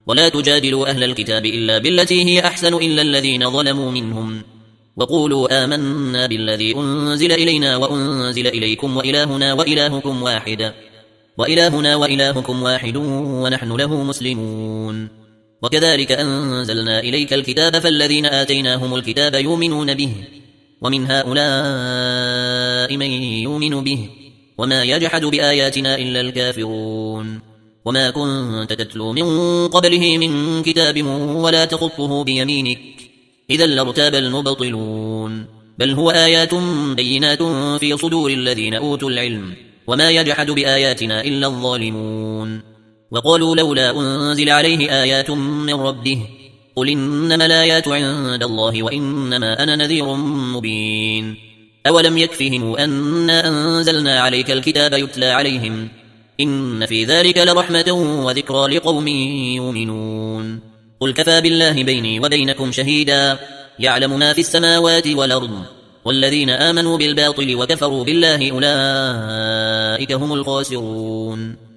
ولا تجادلوا أهل الكتاب إلا بالتي هي أحسن إلا الذين ظلموا منهم وقولوا آمنا بالذي أنزل إلينا وأنزل إليكم وإلهنا وإلهكم واحد ونحن له مسلمون. وكذلك أنزلنا إليك الكتاب فالذين آتيناهم الكتاب يؤمنون به ومن هؤلاء من يؤمن به وما يجحد بآياتنا إلا الكافرون. وما كنت تتلو من قبله من كتاب ولا تخطه بيمينك إذا لارتاب المبطلون بل هو آيات بينات في صدور الذين أوتوا العلم وما يجحد بآياتنا إلا الظالمون. وقالوا لولا أنزل عليه آيات من ربه قل إنما الآيات عند الله وإنما أنا نذير مبين. أولم يكفهم أنا أنزلنا عليك الكتاب يتلى عليهم إن في ذلك لرحمة وذكرى لقوم يؤمنون. قل كفى بالله بيني وبينكم شهيدا يعلم ما في السماوات والأرض والذين آمنوا بالباطل وكفروا بالله أولئك هم الخاسرون.